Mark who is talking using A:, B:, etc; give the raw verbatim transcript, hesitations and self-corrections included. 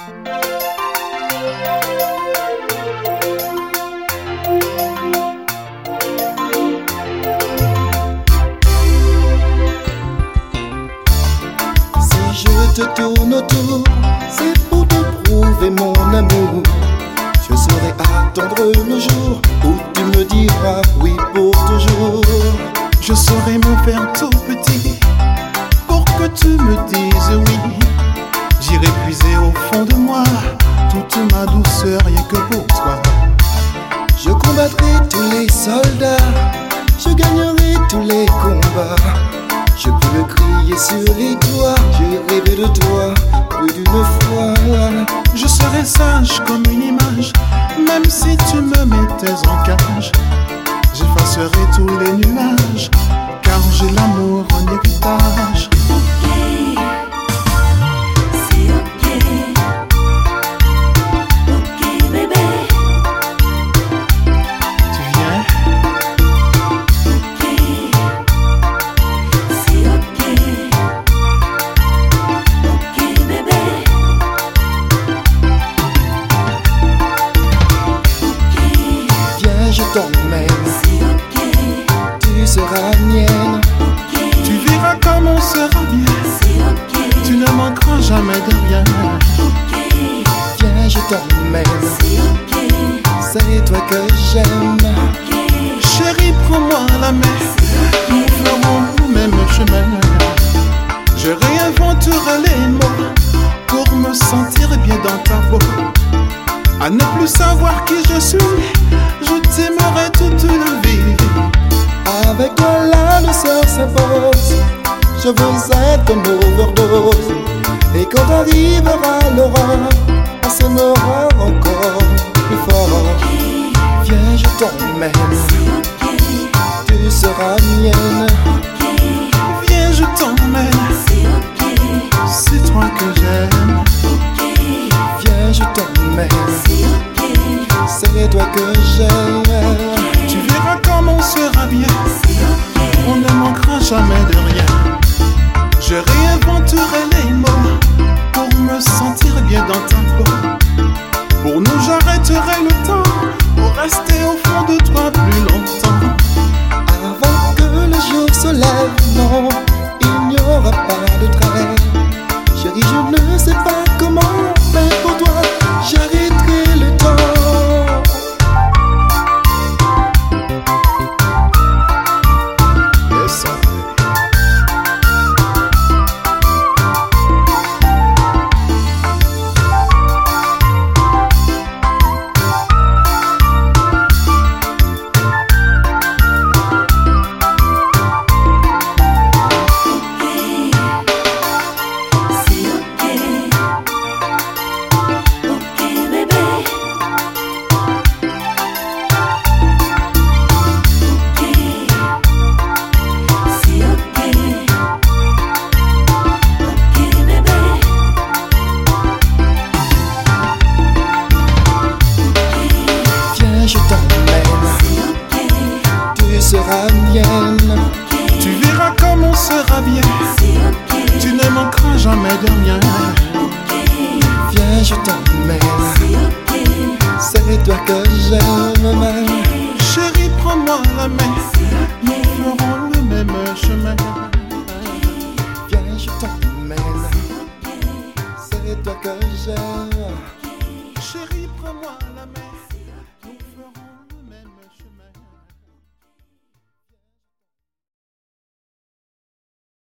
A: Si je te tourne autour, c'est pour te prouver mon amour. Je saurai attendre le jour où tu me diras oui pour toujours.
B: Je saurai me faire tout petit pour que tu me dises oui. J'irai puiser au fond de moi toute ma douceur rien que pour toi.
A: Je combattrai tous les soldats, je gagnerai tous les combats. Je peux le crier sur les toits, j'ai rêvé de toi plus d'une fois.
B: Je serai sage comme une image, même si tu me mettais en cage. J'effacerai tous les nuages, car j'ai l'amour en héritage.
A: Je t'emmène, tu seras mienne.
B: Tu verras comme on sera bien, tu ne manqueras jamais de rien.
A: Viens, je t'emmène, c'est toi que j'aime.
B: Chérie, prends-moi la main, nous ferons le même chemin. Je réinventerai les mots pour me sentir bien dans ta peau. À ne plus savoir qui je suis, je t'aimerai toute la vie.
A: Avec toi la douceur s'impose, je veux être une overdose. Et quand arrivera l'aurore, on s'aimera encore plus fort. Viens, je t'emmène, tu seras mienne.
B: Viens, je t'emmène, c'est toi que j'aime.
A: Viens, je t'emmène, c'est toi que j'aime.
B: Tu verras comme on sera bien, on ne manquera jamais de rien. Je réinventerai les mots pour me sentir bien dans ta peau. Pour nous j'arrêterai le temps, pour rester au fond de toi plus longtemps.
A: Avant que le jour se lève, non, il n'y aura pas de trêve. Chérie, je ne sais pas comment, mais pour toi, j'arrêterai le temps.
B: Yes, I.
A: Je t'emmène, tu seras mienne.
B: Tu verras comme on sera bien, tu ne manqueras jamais de rien.
A: Viens, je t'emmène, c'est toi que j'aime.
B: Chérie, prends-moi la main, nous ferons le même chemin.
A: Viens, je t'emmène, c'est toi que j'aime.
B: Chérie, prends-moi la main.